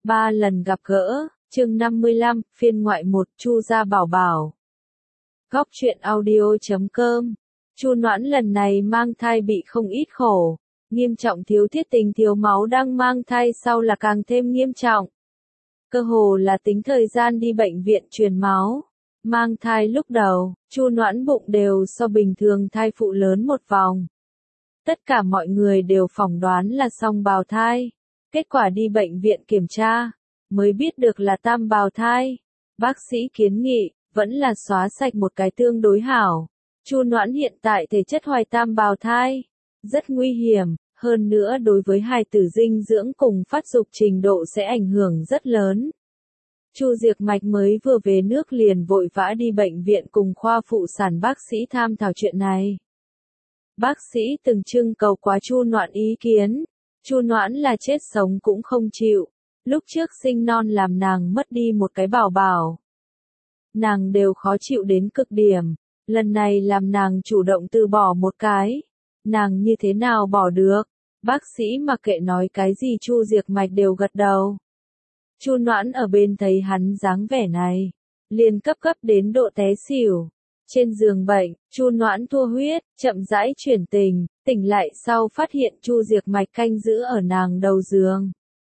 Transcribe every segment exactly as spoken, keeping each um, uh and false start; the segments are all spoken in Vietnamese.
Ba lần gặp gỡ, chương năm mươi lăm, phiên ngoại một, Chu gia bảo bảo. Góc truyện audio chấm com. Chu Noãn lần này mang thai bị không ít khổ, nghiêm trọng thiếu thiết tình thiếu máu đang mang thai sau là càng thêm nghiêm trọng. Cơ hồ là tính thời gian đi bệnh viện truyền máu. Mang thai lúc đầu, Chu Noãn bụng đều so bình thường thai phụ lớn một vòng. Tất cả mọi người đều phỏng đoán là song bào thai. Kết quả đi bệnh viện kiểm tra, mới biết được là tam bào thai. Bác sĩ kiến nghị, vẫn là xóa sạch một cái tương đối hảo. Chu Noãn hiện tại thể chất hoài tam bào thai, rất nguy hiểm, hơn nữa đối với hài tử dinh dưỡng cùng phát dục trình độ sẽ ảnh hưởng rất lớn. Chu Diệc Mạch mới vừa về nước liền vội vã đi bệnh viện cùng khoa phụ sản bác sĩ tham thảo chuyện này. Bác sĩ từng trưng cầu quá Chu Noãn ý kiến. Chu Noãn là chết sống cũng không chịu. Lúc trước sinh non làm nàng mất đi một cái bảo bảo. Nàng đều khó chịu đến cực điểm. Lần này làm nàng chủ động từ bỏ một cái. Nàng như thế nào bỏ được? Bác sĩ mặc kệ nói cái gì Chu Diệc Mạch đều gật đầu. Chu Noãn ở bên thấy hắn dáng vẻ này, liền cấp cấp đến độ té xỉu. Trên giường bệnh, Chu Noãn thua huyết, chậm rãi chuyển tình, tỉnh lại sau phát hiện Chu Diệc Mạch canh giữ ở nàng đầu giường.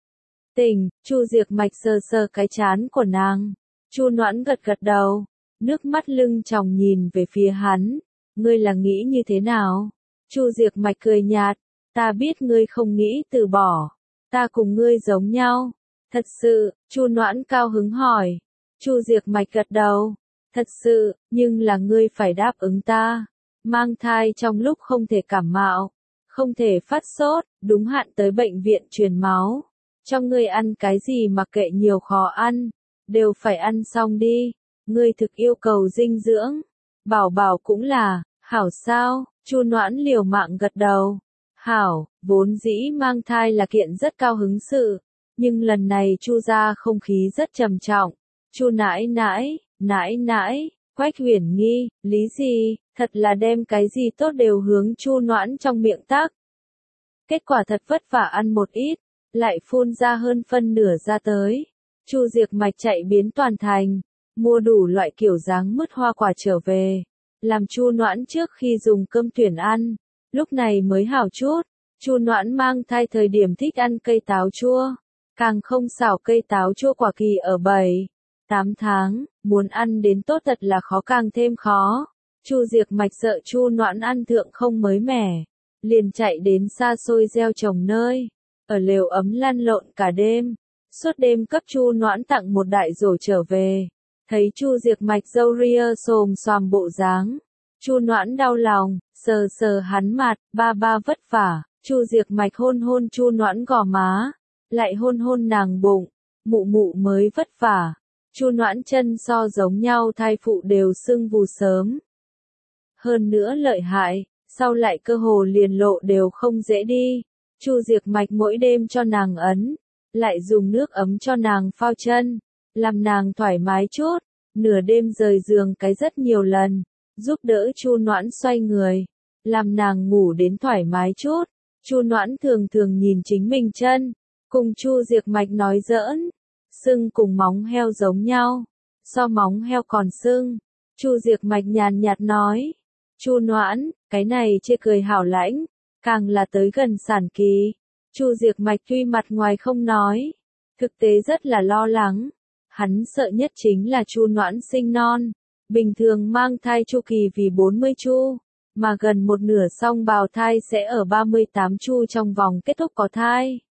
Tỉnh, Chu Diệc Mạch sờ sờ cái trán của nàng. Chu Noãn gật gật đầu, nước mắt lưng tròng nhìn về phía hắn. Ngươi là nghĩ như thế nào? Chu Diệc Mạch cười nhạt, ta biết ngươi không nghĩ từ bỏ. Ta cùng ngươi giống nhau. Thật sự, Chu Noãn cao hứng hỏi. Chu Diệc Mạch gật đầu. Thật sự, nhưng là ngươi phải đáp ứng ta. Mang thai trong lúc không thể cảm mạo, không thể phát sốt, đúng hạn tới bệnh viện truyền máu. Cho ngươi ăn cái gì mặc kệ nhiều khó ăn, đều phải ăn xong đi. Ngươi thực yêu cầu dinh dưỡng. Bảo bảo cũng là, hảo sao? Chu Noãn liều mạng gật đầu. Hảo, vốn dĩ mang thai là kiện rất cao hứng sự. Nhưng lần này Chu gia không khí rất trầm trọng. Chu nãi nãi, nãi nãi, Quách Huyền Nghi, lý gì, thật là đem cái gì tốt đều hướng Chu Noãn trong miệng tắc. Kết quả thật vất vả ăn một ít, lại phun ra hơn phân nửa ra tới. Chu Diệc Mạch chạy biến toàn thành, mua đủ loại kiểu dáng mứt hoa quả trở về, làm Chu Noãn trước khi dùng cơm tuyển ăn, lúc này mới hảo chút. Chu Noãn mang thai thời điểm thích ăn cây táo chua, càng không xảo cây táo chua quả kỳ ở bảy, tám tháng, muốn ăn đến tốt thật là khó càng thêm khó. Chu Diệc Mạch sợ Chu Noãn ăn thượng không mới mẻ, liền chạy đến xa xôi gieo trồng nơi, ở lều ấm lăn lộn cả đêm, suốt đêm cấp Chu Noãn tặng một đại rổ trở về. Thấy Chu Diệc Mạch râu ria xồm xoàm bộ dáng, Chu Noãn đau lòng, sờ sờ hắn mặt, ba ba vất vả. Chu Diệc Mạch hôn hôn Chu Noãn gò má, lại hôn hôn nàng bụng, mụ mụ mới vất vả. Chu Noãn chân so giống nhau thai phụ đều sưng vù sớm. Hơn nữa lợi hại, sau lại cơ hồ liền lộ đều không dễ đi. Chu Diệc Mạch mỗi đêm cho nàng ấn, lại dùng nước ấm cho nàng phao chân, làm nàng thoải mái chút, nửa đêm rời giường cái rất nhiều lần, giúp đỡ Chu Noãn xoay người, làm nàng ngủ đến thoải mái chút. Chu Noãn thường thường nhìn chính mình chân, cùng Chu Diệc Mạch nói giỡn, sưng cùng móng heo giống nhau, so móng heo còn sưng. Chu Diệc Mạch nhàn nhạt nói, Chu Noãn, cái này chê cười hảo lãnh, càng là tới gần sản kỳ. Chu Diệc Mạch tuy mặt ngoài không nói, thực tế rất là lo lắng. Hắn sợ nhất chính là Chu Noãn sinh non. Bình thường mang thai chu kỳ vì bốn mươi chu, mà gần một nửa song bào thai sẽ ở ba mươi tám chu trong vòng kết thúc có thai.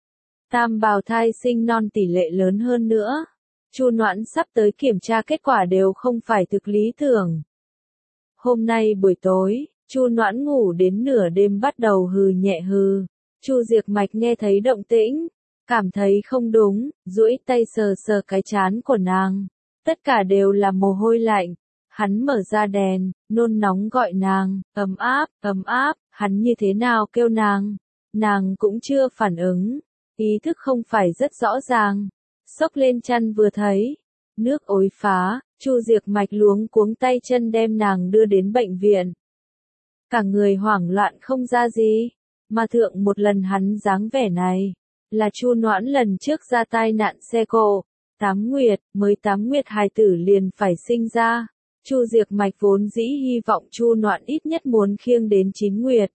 Tam bào thai sinh non tỷ lệ lớn hơn nữa. Chu Noãn sắp tới kiểm tra kết quả đều không phải thực lý tưởng. Hôm nay buổi tối, Chu Noãn ngủ đến nửa đêm bắt đầu hừ nhẹ hừ. Chu Diệc Mạch nghe thấy động tĩnh, cảm thấy không đúng, duỗi tay sờ sờ cái trán của nàng. Tất cả đều là mồ hôi lạnh. Hắn mở ra đèn, nôn nóng gọi nàng, ấm áp, ấm áp, hắn như thế nào kêu nàng. Nàng cũng chưa phản ứng, ý thức không phải rất rõ ràng. Xốc lên chăn vừa thấy, nước ối phá, Chu Diệc Mạch luống cuống tay chân đem nàng đưa đến bệnh viện. Cả người hoảng loạn không ra gì, mà thượng một lần hắn dáng vẻ này, là Chu Noãn lần trước ra tai nạn xe cộ, tám nguyệt, mới tám nguyệt hài tử liền phải sinh ra. Chu Diệc Mạch vốn dĩ hy vọng Chu Noãn ít nhất muốn khiêng đến chín nguyệt.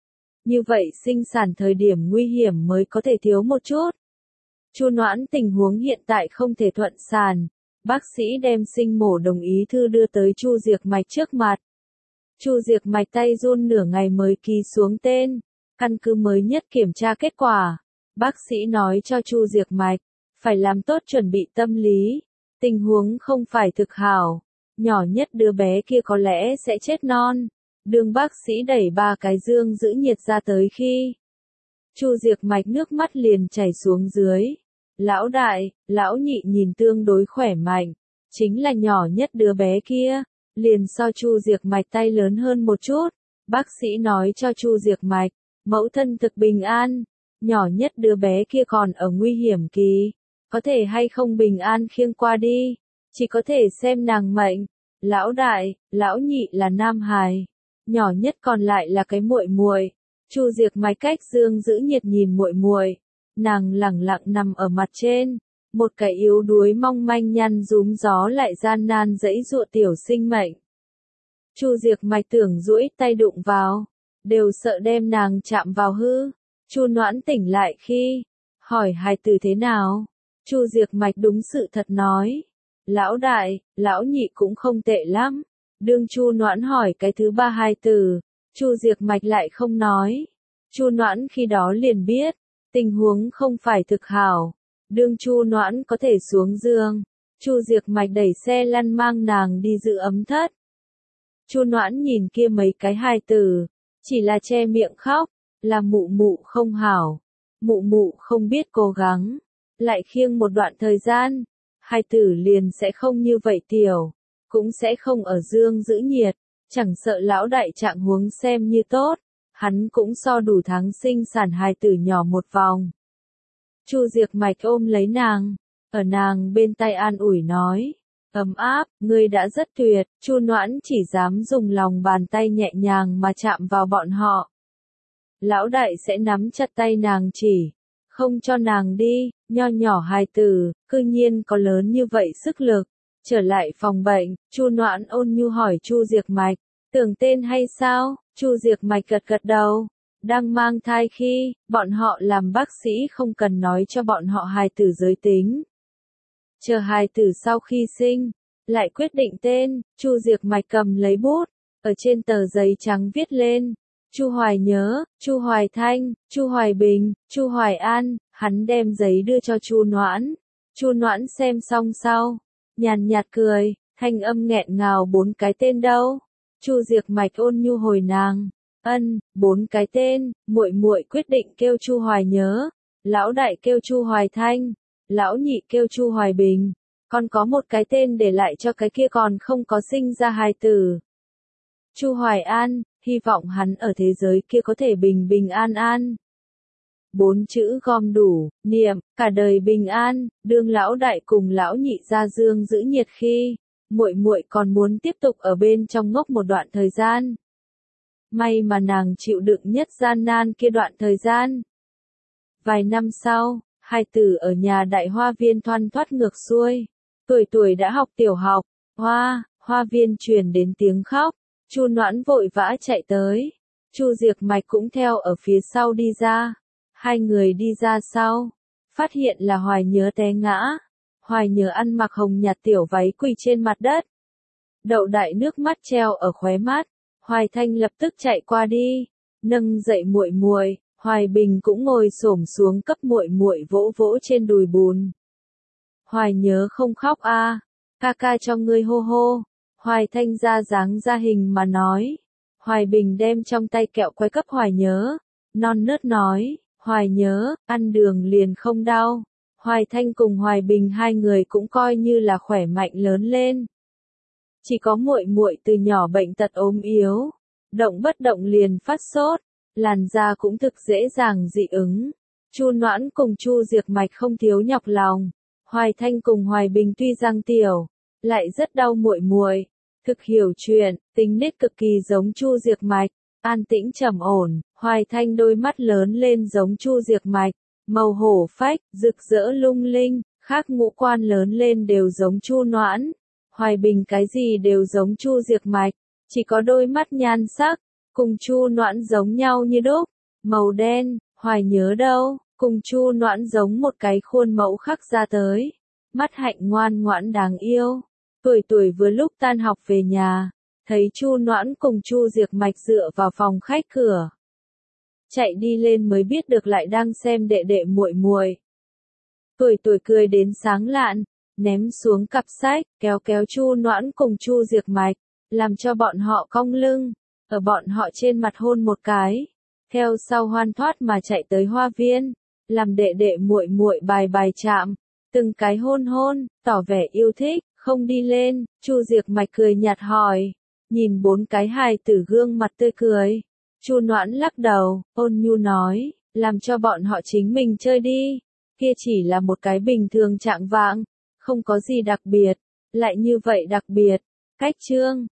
Như vậy sinh sản thời điểm nguy hiểm mới có thể thiếu một chút. Chu Noãn tình huống hiện tại không thể thuận sản, bác sĩ đem sinh mổ đồng ý thư đưa tới Chu Diệc Mạch trước mặt. Chu Diệc Mạch tay run nửa ngày mới ký xuống tên, căn cứ mới nhất kiểm tra kết quả. Bác sĩ nói cho Chu Diệc Mạch, phải làm tốt chuẩn bị tâm lý, tình huống không phải thực hảo, nhỏ nhất đứa bé kia có lẽ sẽ chết non. Đường bác sĩ đẩy ba cái dương giữ nhiệt ra tới khi Chu Diệc Mạch nước mắt liền chảy xuống dưới. Lão đại, lão nhị nhìn tương đối khỏe mạnh, chính là nhỏ nhất đứa bé kia, liền so Chu Diệc Mạch tay lớn hơn một chút. Bác sĩ nói cho Chu Diệc Mạch, mẫu thân thực bình an, nhỏ nhất đứa bé kia còn ở nguy hiểm kỳ, có thể hay không bình an khiêng qua đi, chỉ có thể xem nàng mệnh. Lão đại, lão nhị là nam hài, nhỏ nhất còn lại là cái muội muội. Chu Diệc Mạch cách dương giữ nhiệt nhìn muội muội, nàng lẳng lặng nằm ở mặt trên, một cái yếu đuối mong manh nhăn rúm gió lại gian nan dãy dụa tiểu sinh mệnh. Chu Diệc Mạch tưởng duỗi tay đụng vào, đều sợ đem nàng chạm vào hư. Chu Noãn tỉnh lại khi hỏi hài tử thế nào, Chu Diệc Mạch đúng sự thật nói, lão đại, lão nhị cũng không tệ lắm. Đương Chu Noãn hỏi cái thứ ba hài tử, Chu Diệc Mạch lại không nói. Chu Noãn khi đó liền biết, tình huống không phải thực hảo. Đương Chu Noãn có thể xuống giường, Chu Diệc Mạch đẩy xe lăn mang nàng đi giữ ấm thất. Chu Noãn nhìn kia mấy cái hài tử, chỉ là che miệng khóc, là mụ mụ không hảo, mụ mụ không biết cố gắng, lại khiêng một đoạn thời gian, hài tử liền sẽ không như vậy tiểu, cũng sẽ không ở dương giữ nhiệt, chẳng sợ lão đại trạng huống xem như tốt, hắn cũng so đủ tháng sinh sản hài tử nhỏ một vòng. Chu Diệc Mạch ôm lấy nàng, ở nàng bên tai an ủi nói, ấm áp, ngươi đã rất tuyệt. Chu Noãn chỉ dám dùng lòng bàn tay nhẹ nhàng mà chạm vào bọn họ. Lão đại sẽ nắm chặt tay nàng chỉ, không cho nàng đi. Nho nhỏ hài tử, cư nhiên có lớn như vậy sức lực. Trở lại phòng bệnh, Chu Noãn ôn nhu hỏi Chu Diệc Mạch, tưởng tên hay sao? Chu Diệc Mạch gật gật đầu. Đang mang thai khi, bọn họ làm bác sĩ không cần nói cho bọn họ hài tử giới tính. Chờ hài tử sau khi sinh, lại quyết định tên. Chu Diệc Mạch cầm lấy bút, ở trên tờ giấy trắng viết lên, Chu Hoài Nhớ, Chu Hoài Thanh, Chu Hoài Bình, Chu Hoài An. Hắn đem giấy đưa cho Chu Noãn. Chu Noãn xem xong sau, nhàn nhạt cười, thanh âm nghẹn ngào, bốn cái tên đâu? Chu Diệc Mạch ôn nhu hồi nàng, ân, bốn cái tên. Muội muội quyết định kêu Chu Hoài Nhớ, lão đại kêu Chu Hoài Thanh, lão nhị kêu Chu Hoài Bình, còn có một cái tên để lại cho cái kia còn không có sinh ra hài tử. Chu Hoài An, hy vọng hắn ở thế giới kia có thể bình bình an an. Bốn chữ gom đủ, niệm, cả đời bình an. Đương lão đại cùng lão nhị ra dương giữ nhiệt khi, muội muội còn muốn tiếp tục ở bên trong ngốc một đoạn thời gian. May mà nàng chịu đựng nhất gian nan kia đoạn thời gian. Vài năm sau, hai tử ở nhà đại hoa viên thoăn thoắt ngược xuôi, tuổi tuổi đã học tiểu học, hoa, hoa viên truyền đến tiếng khóc, Chu Noãn vội vã chạy tới, Chu Diệc Mạch cũng theo ở phía sau đi ra. Hai người đi ra sau, phát hiện là Hoài Nhớ té ngã. Hoài Nhớ ăn mặc hồng nhạt tiểu váy quỳ trên mặt đất. Đậu đại nước mắt treo ở khóe mắt. Hoài Thanh lập tức chạy qua đi, nâng dậy muội muội. Hoài Bình cũng ngồi xổm xuống cấp muội muội vỗ vỗ trên đùi bùn. Hoài Nhớ không khóc a, à, ca ca cho ngươi hô hô. Hoài Thanh ra dáng ra hình mà nói. Hoài Bình đem trong tay kẹo quay cấp Hoài Nhớ, non nớt nói. Hoài Nhớ, ăn đường liền không đau. Hoài Thanh cùng Hoài Bình hai người cũng coi như là khỏe mạnh lớn lên. Chỉ có muội muội từ nhỏ bệnh tật ốm yếu, động bất động liền phát sốt, làn da cũng thực dễ dàng dị ứng. Chu Noãn cùng Chu Diệc Mạch không thiếu nhọc lòng. Hoài Thanh cùng Hoài Bình tuy rằng tiểu, lại rất đau muội muội, thực hiểu chuyện, tính nết cực kỳ giống Chu Diệc Mạch. An tĩnh trầm ổn, Hoài Thanh đôi mắt lớn lên giống Chu Diệc Mạch, màu hổ phách, rực rỡ lung linh, khác ngũ quan lớn lên đều giống Chu Noãn. Hoài Bình cái gì đều giống Chu Diệc Mạch, chỉ có đôi mắt nhan sắc, cùng Chu Noãn giống nhau như đúc, màu đen, Hoài nhớ đâu, cùng Chu Noãn giống một cái khuôn mẫu khắc ra tới, mắt hạnh ngoan ngoãn đáng yêu. Tuổi tuổi vừa lúc tan học về nhà, thấy Chu Noãn cùng Chu Diệc Mạch dựa vào phòng khách cửa. Chạy đi lên mới biết được lại đang xem đệ đệ muội muội. Tuổi tuổi cười đến sáng lạn, ném xuống cặp sách, kéo kéo Chu Noãn cùng Chu Diệc Mạch, làm cho bọn họ cong lưng, ở bọn họ trên mặt hôn một cái, theo sau hoan thoát mà chạy tới hoa viên, làm đệ đệ muội muội bài bài chạm, từng cái hôn hôn, tỏ vẻ yêu thích, không đi lên. Chu Diệc Mạch cười nhạt hỏi, nhìn bốn cái hài tử gương mặt tươi cười. Chu Noãn lắc đầu, ôn nhu nói, làm cho bọn họ chính mình chơi đi, kia chỉ là một cái bình thường trạng vạng, không có gì đặc biệt, lại như vậy đặc biệt. Cách chương